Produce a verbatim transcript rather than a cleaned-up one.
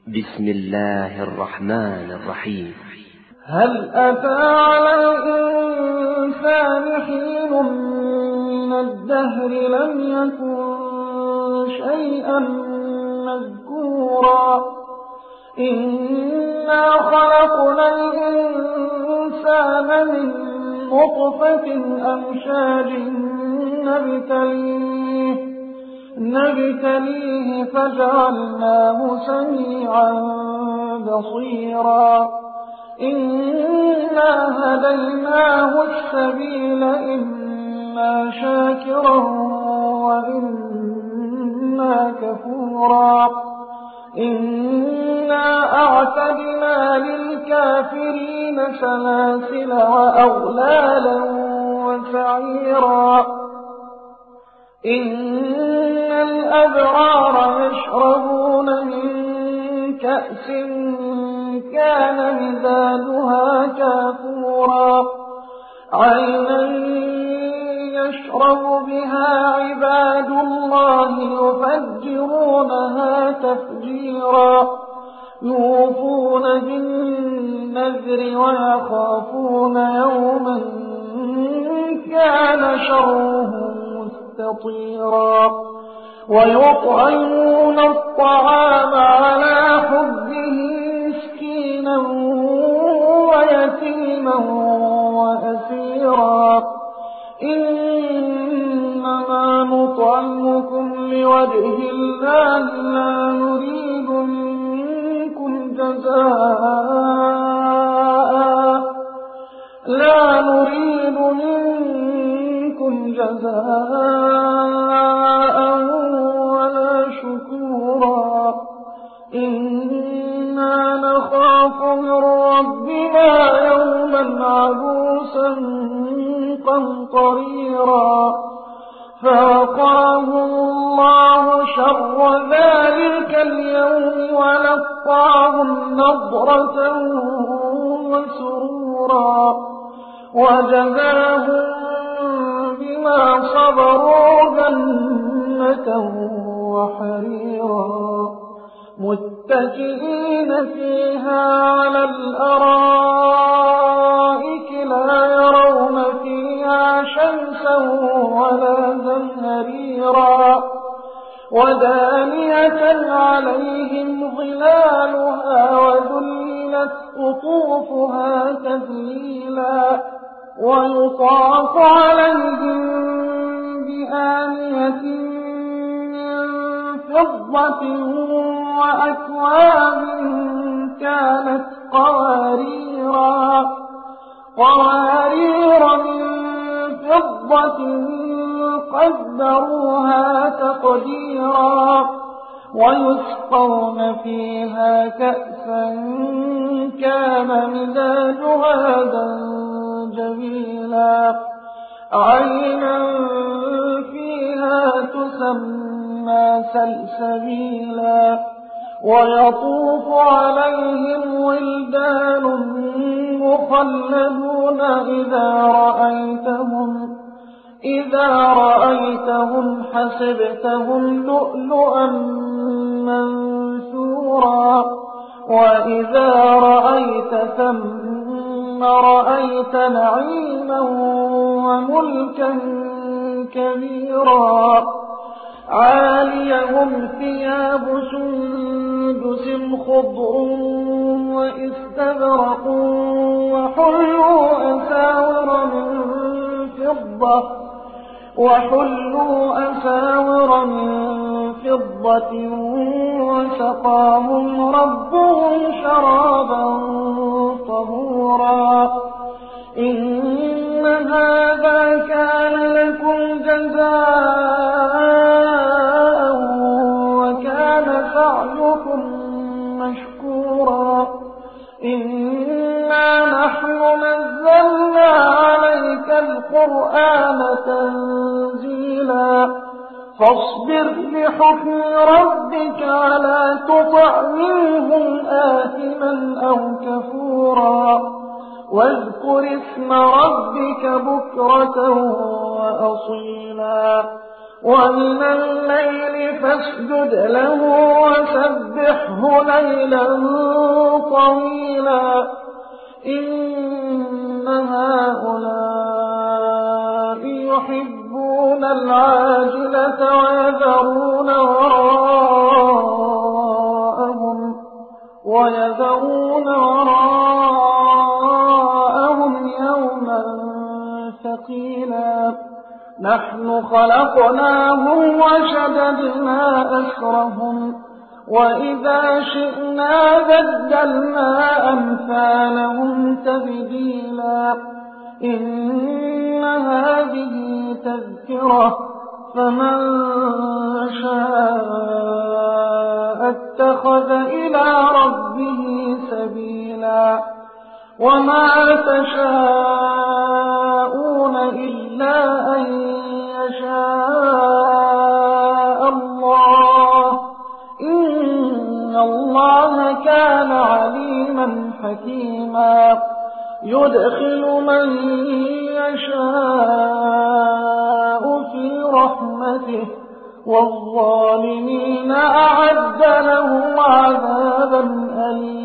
بسم الله الرحمن الرحيم. هل أتى على الإنسان حين من الدهر لم يكن شيئا مذكورا إنا خلقنا الإنسان من نطفة أمشاج نبتليه نبتليه فجعلناه سميعا بصيرا إنا هديناه السبيل إما شاكرا وإما كفورا إنا أعتدنا للكافرين سلاسل وأغلالا وسعيرا إن الأبرار يشربون من كأس كان مزاجها كافورا عينا يشرب بها عباد الله يفجرونها تفجيرا يوفون بالنذر ويخافون يوما كان شره مستطيرا ويطعمون الطعام على حبه مسكينا ويتيما وأسيرا إنما نطعمكم لوجه الله لا نريد منكم جزاء لا نريد منكم جزاء ولا شكورا إنا نخاف من ربنا يوما عبوسا قمطريرا فوقاهم الله شر ذلك اليوم ولقاهم نضرة وسرورا وجزاهم بما صبروا جنة وحريرا متكئين فيها على الأرائك لا يرون فيها شمسا ولا زمهريرا ودانية عليهم ظلالها وذللت قطوفها تذليلا ويطاف عليهم بآنية من فضة وأكواب كانت قواريرا قوارير من فضة قدروها تقديرا ويسقون فيها كأسا كان مزاجها زنجبيلا عينا فيها تسمى سلسبيلا ويطوف عليهم ولدان مخلدون إذا رأيتهم إذا رأيتهم حسبتهم لؤلؤا منثورا وإذا رأيت ثم رأيت نعيما وملكا كبيرا عاليهم ثياب سندس خضر واستبرق وحلوا أساور من فضة وحلوا أساور من فضة وسقاهم ربهم شرابا طهورا إن هذا كان لكم جزاء وكان سعيكم مشكورا إنا نحن نزلنا عليك القرآن تنزيلا فاصبر لحكم ربك ولا تطع منهم آثما أو كفورا واذكر اسم ربك بكرة وأصيلا ومن الليل فاسجد له وسبحه ليلا طويلا إن هؤلاء يحبون العاجلة ويذرون وراءهم ويذرون وراءهم يوما ثقيلا نحن خلقناهم وشددنا أسرهم وإذا شئنا بدلنا أمثالهم تبديلا إن هذه تذكرة فمن شاء اتخذ إلى ربه سبيلا وما تشاءون إلا أن يشاء الله إن الله كان عليما حكيما يدخل من يشاء في رحمته والظالمين أعد لهم عذابا أليما